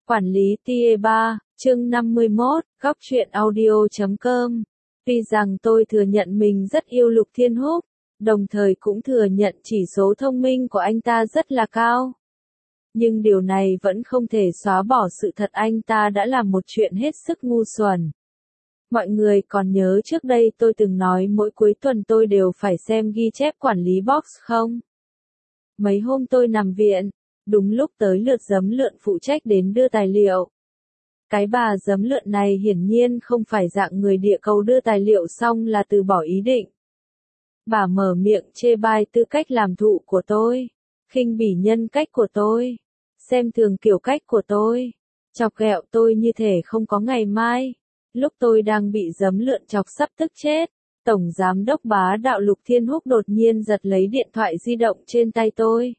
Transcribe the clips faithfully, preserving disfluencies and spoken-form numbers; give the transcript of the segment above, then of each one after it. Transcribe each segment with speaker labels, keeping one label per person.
Speaker 1: Quản lý tia ba, chương năm mươi mốt, góc truyện audio chấm com. Tuy rằng tôi thừa nhận mình rất yêu Lục Thiên Húc, đồng thời cũng thừa nhận chỉ số thông minh của anh ta rất là cao. Nhưng điều này vẫn không thể xóa bỏ sự thật anh ta đã làm một chuyện hết sức ngu xuẩn. Mọi người còn nhớ trước đây tôi từng nói mỗi cuối tuần tôi đều phải xem ghi chép quản lý box không? Mấy hôm tôi nằm viện, đúng lúc tới lượt giấm lượn phụ trách đến đưa tài liệu. Cái bà giấm lượn này hiển nhiên không phải dạng người địa cầu đưa tài liệu xong là từ bỏ ý định. Bà mở miệng chê bai tư cách làm thụ của tôi, khinh bỉ nhân cách của tôi, xem thường kiểu cách của tôi, chọc ghẹo tôi như thể không có ngày mai. Lúc tôi đang bị giấm lượn chọc sắp tức chết, Tổng Giám đốc bá đạo Lục Thiên Húc đột nhiên giật lấy điện thoại di động trên tay tôi.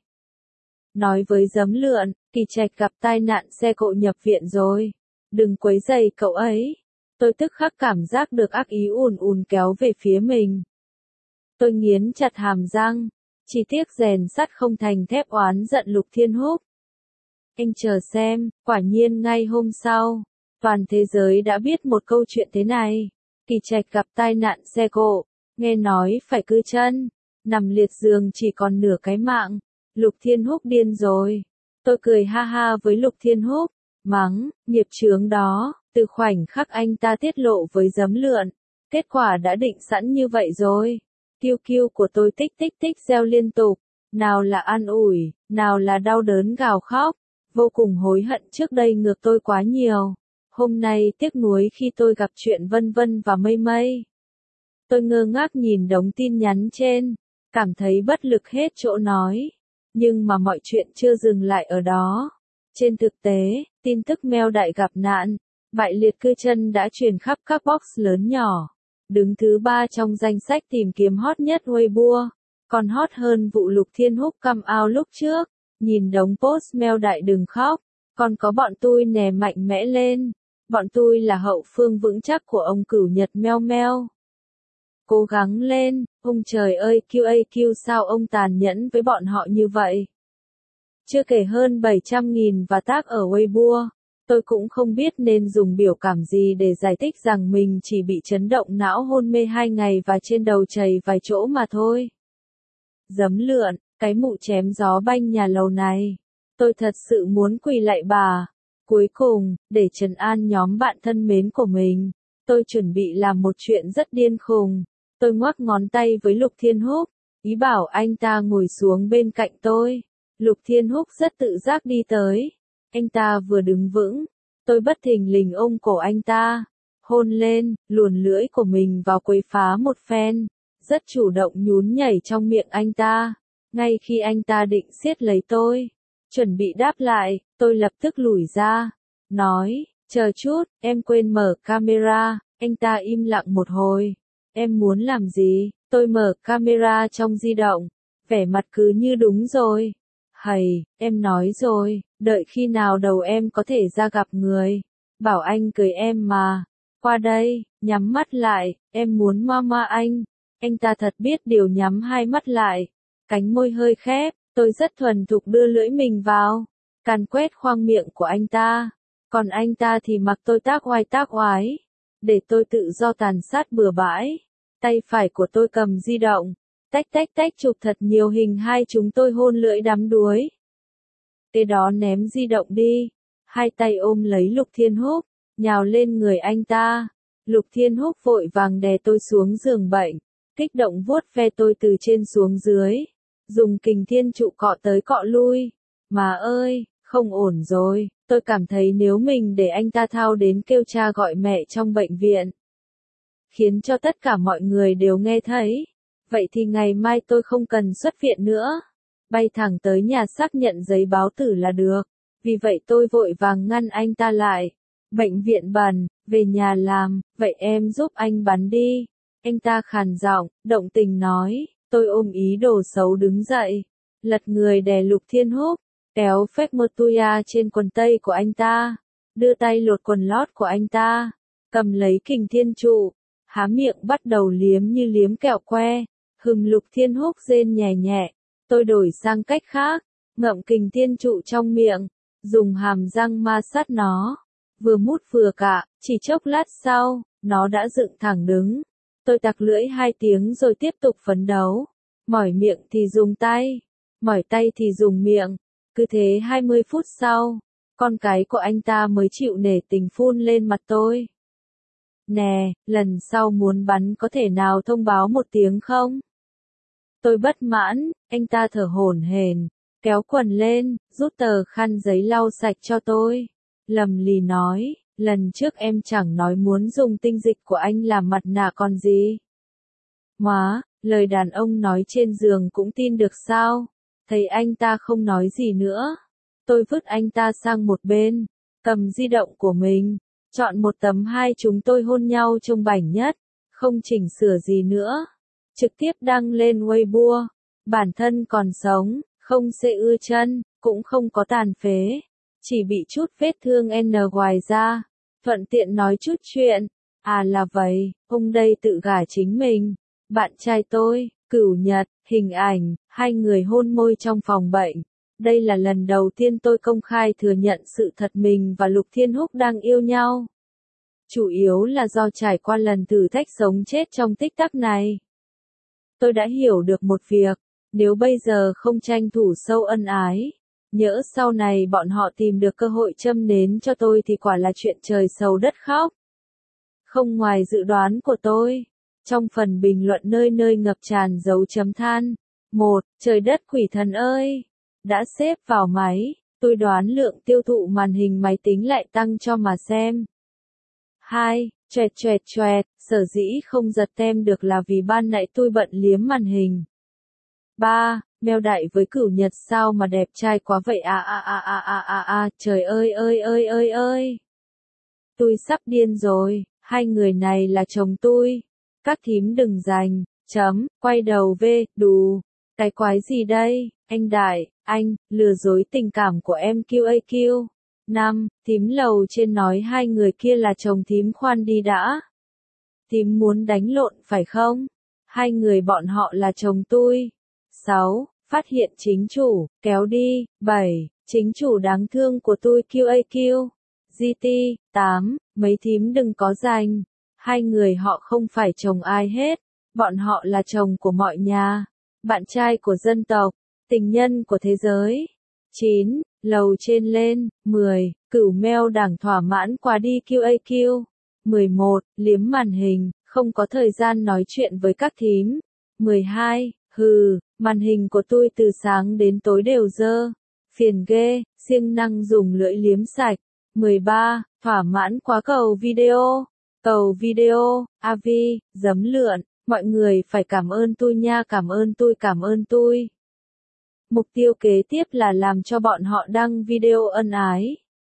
Speaker 1: Nói với giấm lượn, Kỳ Trạch gặp tai nạn xe cộ nhập viện rồi. Đừng quấy rầy cậu ấy. Tôi tức khắc cảm giác được ác ý ùn ùn kéo về phía mình. Tôi nghiến chặt hàm răng. Chỉ tiếc rèn sắt không thành thép oán giận Lục Thiên Húc. Anh chờ xem, quả nhiên ngay hôm sau, toàn thế giới đã biết một câu chuyện thế này. Kỳ Trạch gặp tai nạn xe cộ, nghe nói phải cưa chân, nằm liệt giường chỉ còn nửa cái mạng. Lục Thiên Húc điên rồi. Tôi cười ha ha với Lục Thiên Húc, mắng, nghiệp chướng đó, từ khoảnh khắc anh ta tiết lộ với giấm lượn. Kết quả đã định sẵn như vậy rồi. Kiêu kiêu của tôi tích tích tích reo liên tục, nào là an ủi, nào là đau đớn gào khóc. Vô cùng hối hận trước đây ngược tôi quá nhiều. Hôm nay tiếc nuối khi tôi gặp chuyện Vân Vân và Mây Mây. Tôi ngơ ngác nhìn đống tin nhắn trên, cảm thấy bất lực hết chỗ nói. Nhưng mà mọi chuyện chưa dừng lại ở đó. Trên thực tế, tin tức Meo Đại gặp nạn, bại liệt cư chân đã truyền khắp các box lớn nhỏ. Đứng thứ ba trong danh sách tìm kiếm hot nhất Weibo, còn hot hơn vụ Lục Thiên Húc come out lúc trước. Nhìn đống post Meo Đại đừng khóc, còn có bọn tôi nè mạnh mẽ lên. Bọn tôi là hậu phương vững chắc của ông cửu Nhật Meo Meo. Cố gắng lên, ông trời ơi quy a quy sao ông tàn nhẫn với bọn họ như vậy. Chưa kể hơn bảy trăm nghìn và tag ở Weibo, tôi cũng không biết nên dùng biểu cảm gì để giải thích rằng mình chỉ bị chấn động não hôn mê hai ngày và trên đầu chảy vài chỗ mà thôi. Giấm lượn, cái mụ chém gió banh nhà lầu này. Tôi thật sự muốn quỳ lạy bà. Cuối cùng, để trấn an nhóm bạn thân mến của mình, tôi chuẩn bị làm một chuyện rất điên khùng. Tôi ngoắc ngón tay với Lục Thiên Húc, ý bảo anh ta ngồi xuống bên cạnh tôi. Lục Thiên Húc rất tự giác đi tới. Anh ta vừa đứng vững, tôi bất thình lình ôm cổ anh ta, hôn lên, luồn lưỡi của mình vào quấy phá một phen, rất chủ động nhún nhảy trong miệng anh ta. Ngay khi anh ta định siết lấy tôi, chuẩn bị đáp lại, tôi lập tức lùi ra, nói, chờ chút, em quên mở camera. Anh ta im lặng một hồi. Em muốn làm gì? Tôi mở camera trong di động, vẻ mặt cứ như đúng rồi. Hầy, em nói rồi, đợi khi nào đầu em có thể ra gặp người, bảo anh cưới em mà. Qua đây, nhắm mắt lại, em muốn mama anh. Anh ta thật biết điều nhắm hai mắt lại, cánh môi hơi khép, tôi rất thuần thục đưa lưỡi mình vào, càn quét khoang miệng của anh ta. Còn anh ta thì mặc tôi tác oai tác oái, để tôi tự do tàn sát bừa bãi. Tay phải của tôi cầm di động, tách tách tách chụp thật nhiều hình hai chúng tôi hôn lưỡi đắm đuối. Kế đó ném di động đi, hai tay ôm lấy Lục Thiên Húc, nhào lên người anh ta. Lục Thiên Húc vội vàng đè tôi xuống giường bệnh, kích động vuốt ve tôi từ trên xuống dưới, dùng kình thiên trụ cọ tới cọ lui. Mà ơi, không ổn rồi, tôi cảm thấy nếu mình để anh ta thao đến kêu cha gọi mẹ trong bệnh viện, khiến cho tất cả mọi người đều nghe thấy, vậy thì ngày mai tôi không cần xuất viện nữa, bay thẳng tới nhà xác nhận giấy báo tử là được. Vì vậy tôi vội vàng ngăn anh ta lại. Bệnh viện bẩn, về nhà làm, vậy em giúp anh bắn đi. Anh ta khàn giọng, động tình nói. Tôi ôm ý đồ xấu đứng dậy, lật người đè Lục Thiên Húc, kéo phép mơ tuya trên quần tây của anh ta, đưa tay lột quần lót của anh ta, cầm lấy kình thiên trụ, há miệng bắt đầu liếm như liếm kẹo que. Hừm, Lục Thiên Húc rên nhẹ nhẹ. Tôi đổi sang cách khác, ngậm kình thiên trụ trong miệng, dùng hàm răng ma sát nó. Vừa mút vừa cạ, chỉ chốc lát sau, nó đã dựng thẳng đứng. Tôi tặc lưỡi hai tiếng rồi tiếp tục phấn đấu. Mỏi miệng thì dùng tay, mỏi tay thì dùng miệng. Cứ thế hai mươi phút sau, con cái của anh ta mới chịu nể tình phun lên mặt tôi. Nè, lần sau muốn bắn có thể nào thông báo một tiếng không? Tôi bất mãn, anh ta thở hổn hển, kéo quần lên, rút tờ khăn giấy lau sạch cho tôi. Lầm lì nói, lần trước em chẳng nói muốn dùng tinh dịch của anh làm mặt nạ còn gì. Má, lời đàn ông nói trên giường cũng tin được sao? Thấy anh ta không nói gì nữa. Tôi vứt anh ta sang một bên, cầm di động của mình, chọn một tấm hai chúng tôi hôn nhau trông bảnh nhất, không chỉnh sửa gì nữa. Trực tiếp đăng lên Weibo, bản thân còn sống, không xê ưa chân, cũng không có tàn phế, chỉ bị chút vết thương N ngoài ra, thuận tiện nói chút chuyện. À là vậy, ông đây tự gả chính mình, bạn trai tôi, Cửu Nhật, hình ảnh, hai người hôn môi trong phòng bệnh. Đây là lần đầu tiên tôi công khai thừa nhận sự thật mình và Lục Thiên Húc đang yêu nhau. Chủ yếu là do trải qua lần thử thách sống chết trong tích tắc này. Tôi đã hiểu được một việc, nếu bây giờ không tranh thủ sâu ân ái, nhỡ sau này bọn họ tìm được cơ hội châm nến cho tôi thì quả là chuyện trời sầu đất khóc. Không ngoài dự đoán của tôi, trong phần bình luận nơi nơi ngập tràn dấu chấm than. Một, trời đất quỷ thần ơi! Đã xếp vào máy, tôi đoán lượng tiêu thụ màn hình máy tính lại tăng cho mà xem. Hai, choẹt choẹt choẹt, sở dĩ không giật tem được là vì ban nãy tôi bận liếm màn hình. Ba, meo đại với Cửu Nhật sao mà đẹp trai quá vậy à à à à à à à, trời ơi ơi ơi ơi ơi. Tôi sắp điên rồi, hai người này là chồng tôi. Các thím đừng giành, chấm, quay đầu về, đù. Cái quái gì đây, anh Đại, anh, lừa dối tình cảm của em quy a quy. Năm, thím lầu trên nói hai người kia là chồng thím khoan đi đã. Thím muốn đánh lộn phải không? Hai người bọn họ là chồng tôi. Sáu, phát hiện chính chủ, kéo đi. Bảy, chính chủ đáng thương của tôi quy a quy. giê tê. Tám, mấy thím đừng có giành. Hai người họ không phải chồng ai hết. Bọn họ là chồng của mọi nhà. Bạn trai của dân tộc, tình nhân của thế giới. Chín, lầu trên lên. Mười, Cửu meo đảng thỏa mãn quá đi quy a quy. Mười một, liếm màn hình, không có thời gian nói chuyện với các thím. Mười hai, hừ, màn hình của tôi từ sáng đến tối đều dơ. Phiền ghê, siêng năng dùng lưỡi liếm sạch. Mười ba, thỏa mãn quá cầu video. Cầu video, a vê, giấm lượn. Mọi người phải cảm ơn tôi nha, cảm ơn tôi, cảm ơn tôi. Mục tiêu kế tiếp là làm cho bọn họ đăng video ân ái.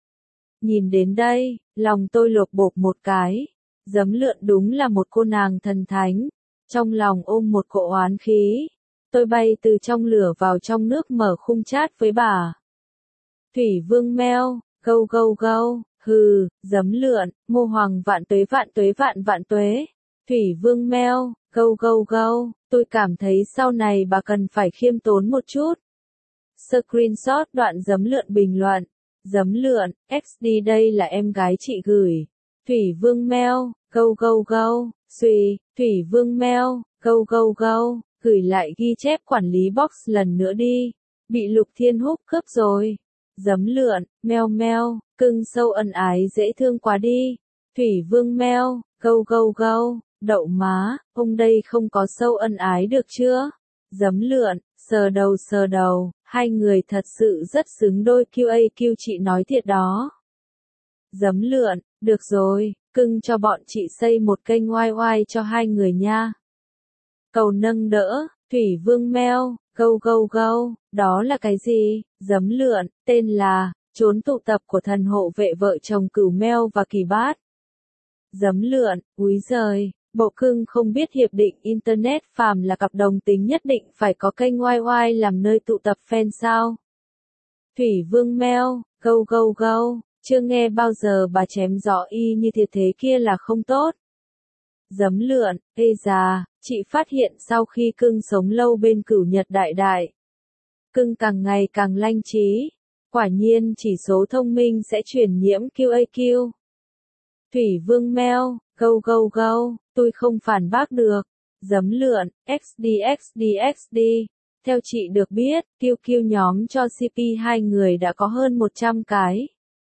Speaker 1: Nhìn đến đây, lòng tôi lột bột một cái. Giấm lượn đúng là một cô nàng thần thánh. Trong lòng ôm một cỗ oán khí. Tôi bay từ trong lửa vào trong nước mở khung chat với bà. Thủy Vương Meo, gâu gâu gâu, hừ, giấm lượn, Ngô Hoàng vạn tuế vạn tuế vạn vạn tuế. Thủy Vương Meo, gâu gâu gâu, tôi cảm thấy sau này bà cần phải khiêm tốn một chút. Screenshot đoạn giấm lượn bình luận. Giấm lượn, ích đê đây là em gái chị gửi. Thủy Vương Meo, gâu gâu gâu, suy, Thủy Vương Meo, gâu gâu gâu, gửi lại ghi chép quản lý box lần nữa đi. Bị Lục Thiên Húc cướp rồi. Giấm lượn, meo meo, cưng sâu ân ái dễ thương quá đi. Thủy Vương Meo, gâu gâu gâu, đậu má, ông đây không có sâu ân ái được chưa? Giấm lượn, sờ đầu sờ đầu, hai người thật sự rất xứng đôi quy a quy chị nói thiệt đó. Giấm lượn, được rồi, cưng cho bọn chị xây một kênh oai oai cho hai người nha. Cầu nâng đỡ, Thủy Vương Meo, gâu gâu gâu, đó là cái gì? Giấm lượn, tên là, trốn tụ tập của thần hộ vệ vợ chồng Cửu Meo và Kỳ Bát. Giấm lượn, úi giời, bộ cưng không biết hiệp định Internet phàm là cặp đồng tính nhất định phải có kênh oai oai làm nơi tụ tập fan sao? Thủy Vương Meo, gâu gâu gâu, chưa nghe bao giờ bà chém gió y như thiệt thế kia là không tốt. Giấm lượn, ê già, chị phát hiện sau khi cưng sống lâu bên Cửu Nhật đại đại. Cưng càng ngày càng lanh trí. Quả nhiên chỉ số thông minh sẽ truyền nhiễm quy a quy. Thủy Vương Mail, go go go, tôi không phản bác được. Giấm lượn, xd xd xd. Theo chị được biết, quy quy nhóm cho xê pê hai người đã có hơn một trăm cái.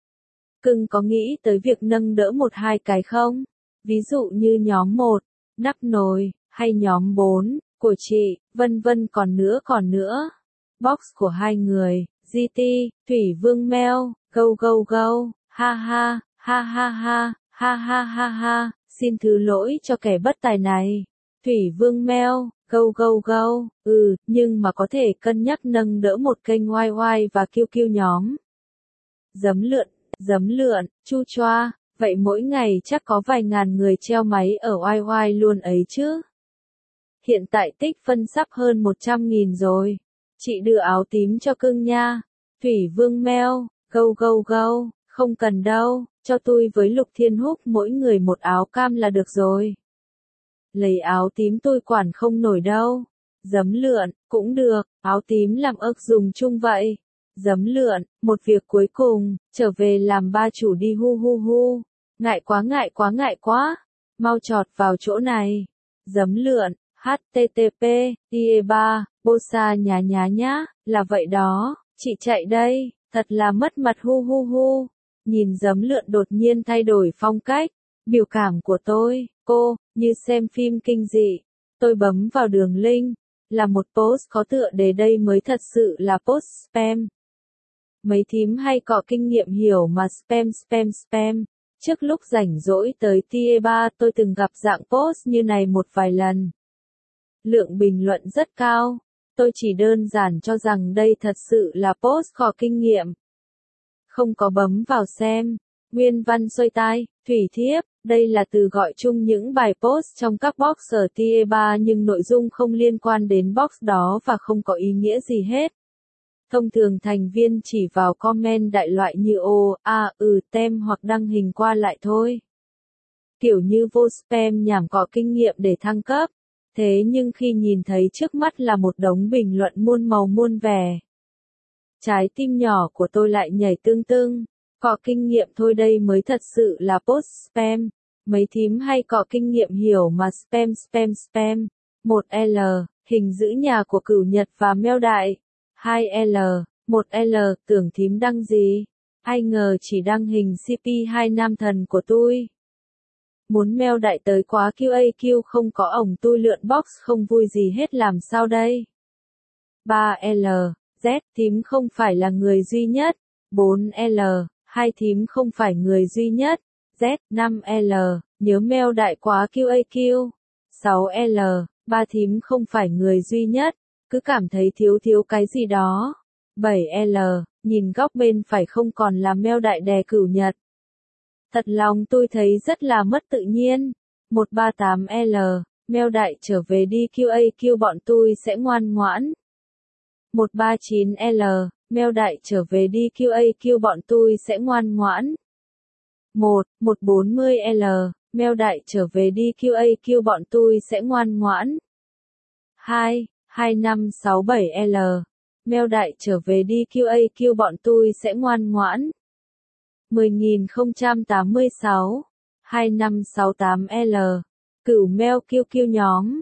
Speaker 1: Cưng có nghĩ tới việc nâng đỡ một hai cái không? Ví dụ như nhóm một, nắp nồi, hay nhóm bốn, của chị, vân vân còn nữa còn nữa. Box của hai người, giê tê, Thủy Vương Mail, go go go, ha ha, ha ha ha, ha ha ha ha, xin thứ lỗi cho kẻ bất tài này. Thủy Vương Mail, go go go, ừ, nhưng mà có thể cân nhắc nâng đỡ một kênh Y Y và quy quy nhóm. Giấm lượn, giấm lượn, chu choa, vậy mỗi ngày chắc có vài ngàn người treo máy ở Y Y luôn ấy chứ. Hiện tại tích phân sắp hơn một trăm nghìn rồi. Chị đưa áo tím cho cưng nha. Thủy Vương Mail, go go go, không cần đâu, cho tôi với Lục Thiên Húc mỗi người một áo cam là được rồi. Lấy áo tím tôi quản không nổi đâu. Giấm lượn, cũng được, áo tím làm ức dùng chung vậy. Giấm lượn, một việc cuối cùng, trở về làm ba chủ đi hu hu hu. Ngại quá ngại quá ngại quá, mau chọt vào chỗ này. Giấm lượn, http, ie ba, bosa nhá nhá nhá, là vậy đó, chị chạy đây, thật là mất mặt hu hu hu. Nhìn giấm lượn đột nhiên thay đổi phong cách, biểu cảm của tôi, cô, như xem phim kinh dị. Tôi bấm vào đường link, là một post có tựa đề đây mới thật sự là post spam. Mấy thím hay có kinh nghiệm hiểu mà spam spam spam. Trước lúc rảnh rỗi tới tie ba tôi từng gặp dạng post như này một vài lần. Lượng bình luận rất cao. Tôi chỉ đơn giản cho rằng đây thật sự là post có kinh nghiệm. Không có bấm vào xem. Nguyên văn xuôi tai, thủy thiếp, đây là từ gọi chung những bài post trong các box ở tie ba nhưng nội dung không liên quan đến box đó và không có ý nghĩa gì hết. Thông thường thành viên chỉ vào comment đại loại như ô, a, ừ, tem hoặc đăng hình qua lại thôi. Kiểu như vô spam nhảm cọ kinh nghiệm để thăng cấp. Thế nhưng khi nhìn thấy trước mắt là một đống bình luận muôn màu muôn vẻ. Trái tim nhỏ của tôi lại nhảy tương tương. Cọ kinh nghiệm thôi đây mới thật sự là post spam. Mấy thím hay cọ kinh nghiệm hiểu mà spam spam spam. một L, hình giữ nhà của Cửu Nhật và Meo Đại. hai L, một L, tưởng thím đăng gì? Ai ngờ chỉ đăng hình xê pê hai nam thần của tôi. Muốn Meo Đại tới quá quy a quy không có ổng tôi lượn box không vui gì hết làm sao đây? ba L, Z, thím không phải là người duy nhất. bốn L, hai thím không phải người duy nhất. Z, năm L, nhớ Meo Đại quá quy a quy. sáu L, ba thím không phải người duy nhất. Cứ cảm thấy thiếu thiếu cái gì đó. bảy L, nhìn góc bên phải không còn là Meo Đại đè Cửu Nhật. Thật lòng tôi thấy rất là mất tự nhiên. một ba tám L, Meo Đại trở về đi quy a quy bọn tôi sẽ ngoan ngoãn. một ba chín L, Meo Đại trở về đi quy a quy bọn tôi sẽ ngoan ngoãn. một một bốn mươi L, Meo Đại trở về đi quy a quy bọn tôi sẽ ngoan ngoãn. hai hai năm sáu bảy L, Meo Đại trở về đi quy a quy bọn tôi sẽ ngoan ngoãn. mười nghìn không trăm tám mươi sáu, hai năm sáu tám L, Cửu Meo quy quy nhóm,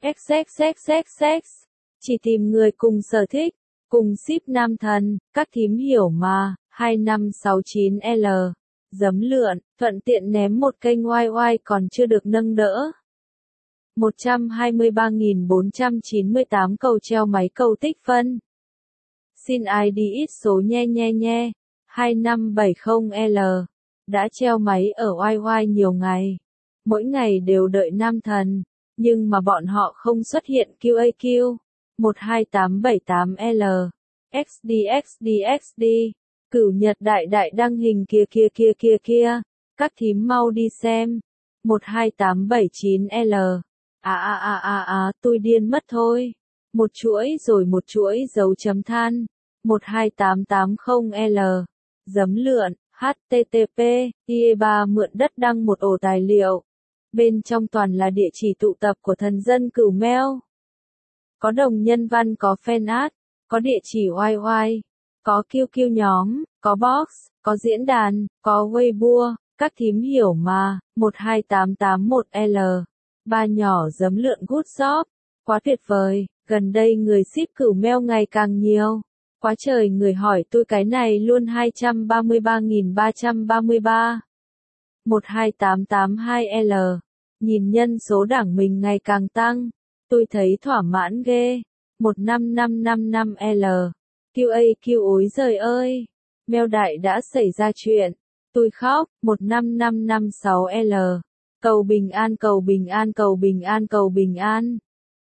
Speaker 1: xxxxx, chỉ tìm người cùng sở thích, cùng ship nam thần, các thím hiểu mà, hai năm sáu chín L, giấm lượn, thuận tiện ném một kênh Y Y còn chưa được nâng đỡ. một trăm hai mươi ba nghìn bốn trăm chín mươi tám cầu treo máy cầu tích phân. Xin i đê ít số nhe nhe nhe. hai năm bảy không L. Đã treo máy ở Y Y nhiều ngày. Mỗi ngày đều đợi nam thần. Nhưng mà bọn họ không xuất hiện quy a quy. một hai tám bảy tám L. xd xd xd. Cửu Nhật đại đại đăng hình kia kia kia kia kia. Các thím mau đi xem. một hai tám bảy chín L. À à à à à, tôi điên mất thôi. Một chuỗi rồi một chuỗi dấu chấm than. một hai tám tám không L. Giấm lượn, http, ie ba mượn đất đăng một ổ tài liệu. Bên trong toàn là địa chỉ tụ tập của thần dân Cửu Meo. Có đồng nhân văn có fan art, có địa chỉ Y Y. có quy quy nhóm, có box, có diễn đàn, có Weibo, các thím hiểu mà, một hai tám tám một L. Ba nhỏ giấm lượn good job. Quá tuyệt vời, gần đây người ship cửu meo ngày càng nhiều. Quá trời người hỏi tôi cái này luôn hai trăm ba mươi ba nghìn ba trăm ba mươi ba. một hai tám tám hai L. Nhìn nhân số đảng mình ngày càng tăng. Tôi thấy thỏa mãn ghê. một năm năm năm năm L. quy a quy ối giời ơi. Meo đại đã xảy ra chuyện. Tôi khóc. một năm năm năm sáu L. Cầu bình an cầu bình an cầu bình an cầu bình an.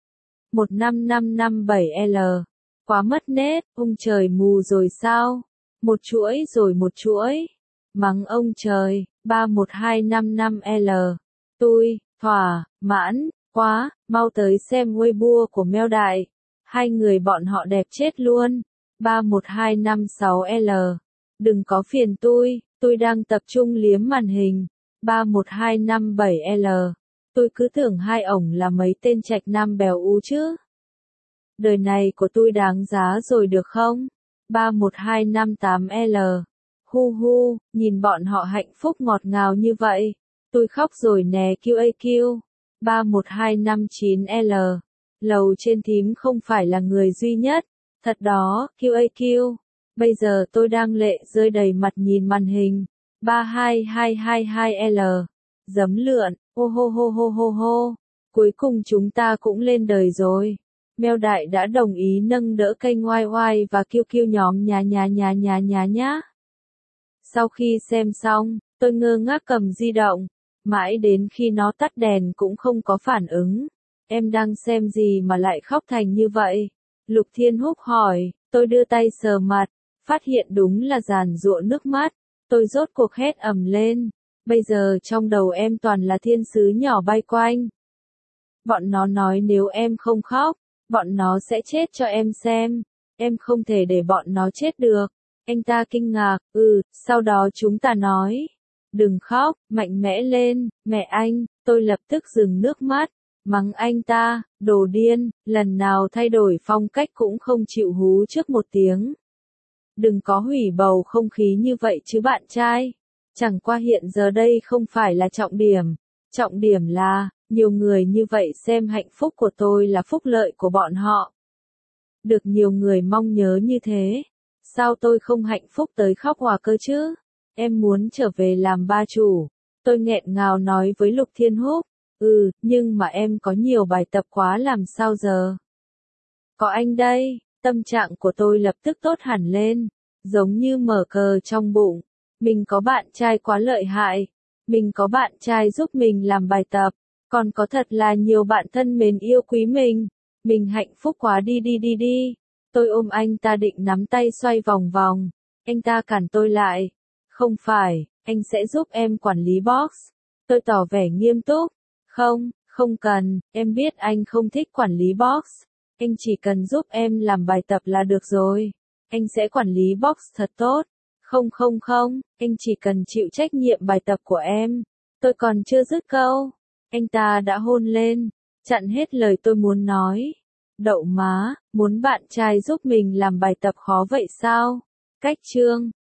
Speaker 1: một năm năm năm bảy L. Quá mất nết, ông trời mù rồi sao? Một chuỗi rồi một chuỗi. Mắng ông trời. ba một hai năm năm L. Tôi, thỏa, mãn, quá, mau tới xem Weibo của Meo đại. Hai người bọn họ đẹp chết luôn. ba một hai năm sáu L. Đừng có phiền tôi, tôi đang tập trung liếm màn hình. ba một hai năm bảy L. Tôi cứ tưởng hai ổng là mấy tên trạch nam bèo ú chứ. Đời này của tôi đáng giá rồi được không? ba một hai năm tám L. Hu hu, nhìn bọn họ hạnh phúc ngọt ngào như vậy. Tôi khóc rồi nè quy a quy. ba một hai năm chín L. Lầu trên thím không phải là người duy nhất. Thật đó, quy a quy. Bây giờ tôi đang lệ rơi đầy mặt nhìn màn hình. ba hai hai hai hai L. Giấm lượn, hô hô hô hô hô hô. Cuối cùng chúng ta cũng lên đời rồi. Meo đại đã đồng ý nâng đỡ kênh oai oai và quy quy nhóm nhà nhà nhà nhà nhà nhá. Sau khi xem xong, tôi ngơ ngác cầm di động. Mãi đến khi nó tắt đèn cũng không có phản ứng. Em đang xem gì mà lại khóc thành như vậy? Lục Thiên Húc hỏi, tôi đưa tay sờ mặt, phát hiện đúng là giàn giụa nước mắt. Tôi rốt cuộc hét ầm lên. Bây giờ trong đầu em toàn là thiên sứ nhỏ bay quanh. Bọn nó nói nếu em không khóc, bọn nó sẽ chết cho em xem. Em không thể để bọn nó chết được. Anh ta kinh ngạc, ừ, sau đó chúng ta nói. Đừng khóc, mạnh mẽ lên, mẹ anh, tôi lập tức dừng nước mắt. Mắng anh ta, đồ điên, lần nào thay đổi phong cách cũng không chịu hú trước một tiếng. Đừng có hủy bầu không khí như vậy chứ bạn trai. Chẳng qua hiện giờ đây không phải là trọng điểm. Trọng điểm là, nhiều người như vậy xem hạnh phúc của tôi là phúc lợi của bọn họ. Được nhiều người mong nhớ như thế. Sao tôi không hạnh phúc tới khóc hòa cơ chứ? Em muốn trở về làm ba chủ. Tôi nghẹn ngào nói với Lục Thiên Húc. Ừ, nhưng mà em có nhiều bài tập quá làm sao giờ? Có anh đây, tâm trạng của tôi lập tức tốt hẳn lên. Giống như mở cờ trong bụng. Mình có bạn trai quá lợi hại. Mình có bạn trai giúp mình làm bài tập. Còn có thật là nhiều bạn thân mến yêu quý mình. Mình hạnh phúc quá đi đi đi đi. Tôi ôm anh ta định nắm tay xoay vòng vòng. Anh ta cản tôi lại. Không phải, anh sẽ giúp em quản lý box. Tôi tỏ vẻ nghiêm túc. Không, không cần, em biết anh không thích quản lý box. Anh chỉ cần giúp em làm bài tập là được rồi. Anh sẽ quản lý box thật tốt. Không không không, anh chỉ cần chịu trách nhiệm bài tập của em. Tôi còn chưa dứt câu. Anh ta đã hôn lên, chặn hết lời tôi muốn nói. Đậu má, muốn bạn trai giúp mình làm bài tập khó vậy sao? Cách chương